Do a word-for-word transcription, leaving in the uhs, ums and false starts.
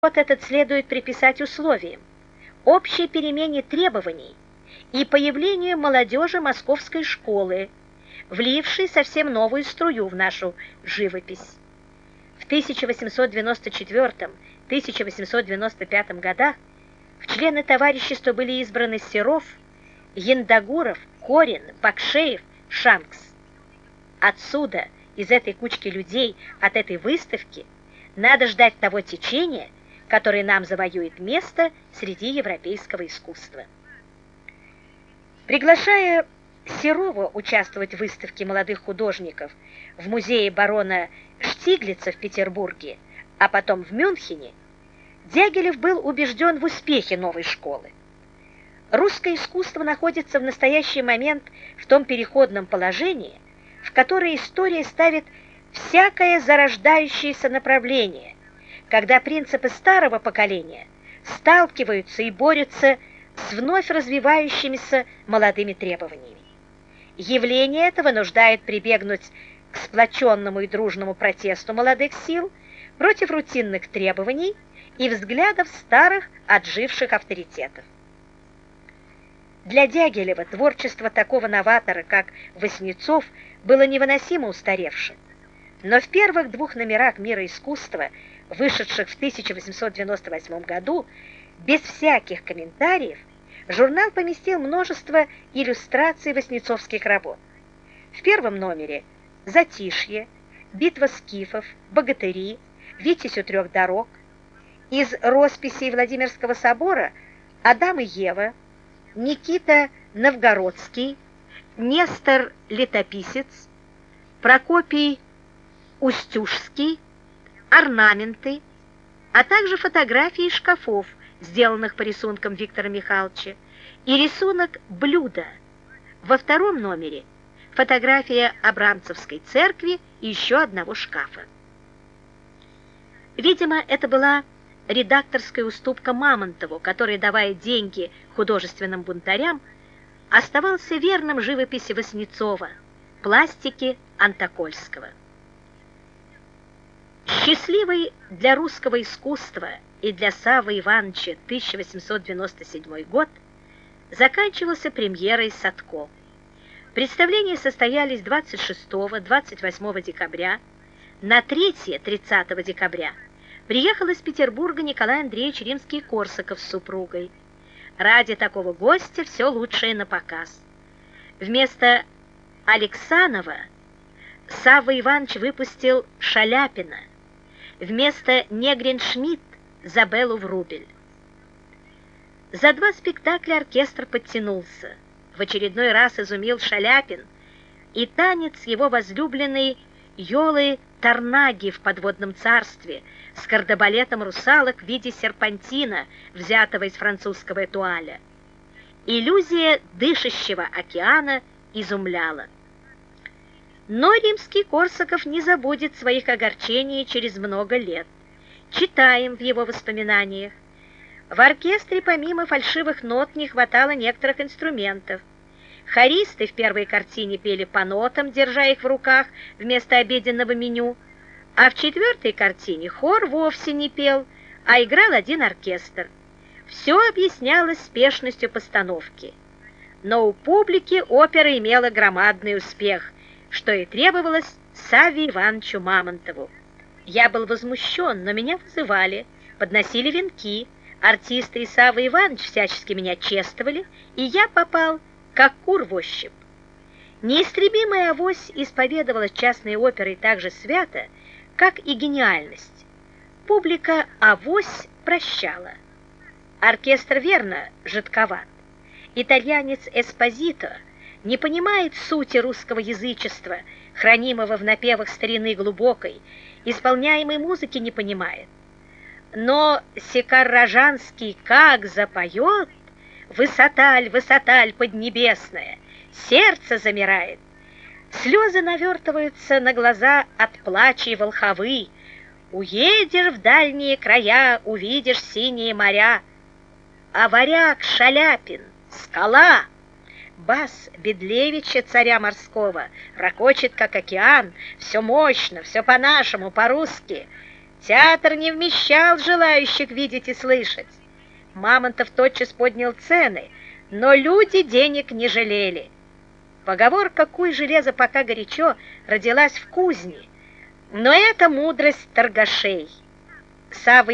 Вот этот следует приписать условиям, общей перемене требований и появлению молодежи московской школы, влившей совсем новую струю в нашу живопись. В тысяча восемьсот девяносто четвёртом — тысяча восемьсот девяносто пятом годах в члены товарищества были избраны Серов, Яндагуров, Корин, Бакшеев, Шанкс. Отсюда, из этой кучки людей, от этой выставки, надо ждать того течения, которое нам завоюет место среди европейского искусства. Приглашая Серова участвовать в выставке молодых художников в музее барона Штиглица в Петербурге, а потом в Мюнхене, Дягилев был убежден в успехе новой школы. Русское искусство находится в настоящий момент в том переходном положении, в которое история ставит всякое зарождающееся направление, когда принципы старого поколения сталкиваются и борются с вновь развивающимися молодыми требованиями. Явление это вынуждает прибегнуть к сплоченному и дружному протесту молодых сил против рутинных требований и взглядов старых отживших авторитетов. Для Дягилева творчество такого новатора, как Васнецов, было невыносимо устаревшим. Но в первых двух номерах «Мира искусства», вышедших в тысяча восемьсот девяносто восьмом году, без всяких комментариев, журнал поместил множество иллюстраций васнецовских работ. В первом номере «Затишье», «Битва скифов», «Богатыри», «Витязь у трех дорог», из росписей Владимирского собора «Адам и Ева», Никита Новгородский, Нестор Летописец, Прокопий Устюжский, орнаменты, а также фотографии шкафов, сделанных по рисункам Виктора Михайловича, и рисунок блюда. Во втором номере фотография Абрамцевской церкви и еще одного шкафа. Видимо, это была редакторская уступка Мамонтову, который, давая деньги художественным бунтарям, оставался верным живописи Васнецова, пластике Антокольского. Счастливый для русского искусства и для Саввы Ивановича тысяча восемьсот девяносто седьмой год заканчивался премьерой Садко. Представления состоялись двадцать шестого — двадцать восьмого декабря. На третье — тридцатого декабря приехал из Петербурга Николай Андреевич Римский-Корсаков с супругой. Ради такого гостя все лучшее на показ. Вместо Алексанова Савва Иванович выпустил Шаляпина, вместо Негрин-Шмидт Забеллу Врубель. За два спектакля оркестр подтянулся. В очередной раз изумил Шаляпин и танец его возлюбленной Йолы Тарнаги в подводном царстве с кардебалетом русалок в виде серпантина, взятого из французского этуаля. Иллюзия дышащего океана изумляла. Но Римский-Корсаков не забудет своих огорчений через много лет. Читаем в его воспоминаниях. В оркестре помимо фальшивых нот не хватало некоторых инструментов. Хористы в первой картине пели по нотам, держа их в руках вместо обеденного меню, а в четвертой картине хор вовсе не пел, а играл один оркестр. Все объяснялось спешностью постановки. Но у публики опера имела громадный успех, что и требовалось Савве Ивановичу Мамонтову. Я был возмущен, но меня вызывали, подносили венки, артисты и Савва Иванович всячески меня чествовали, и я попал как кур в ощупь. Неистребимая авось исповедовала частные оперы так же свято, как и гениальность. Публика авось прощала. Оркестр верно жидковат. Итальянец Эспозито не понимает сути русского язычества, хранимого в напевах старины глубокой, исполняемой музыки не понимает. Но Секарражанский как запоет: «Высоталь, высоталь поднебесная», сердце замирает, слезы навертываются на глаза от плача и волховы. Уедешь в дальние края, увидишь синие моря. А варяг Шаляпин, скала, бас Бедлевича, царя морского, ракочет, как океан, все мощно, все по-нашему, по-русски. Театр не вмещал желающих видеть и слышать. Мамонтов тотчас поднял цены, но люди денег не жалели. Поговорка «куй железо, пока горячо» родилась в кузне, но это мудрость торгашей. Савва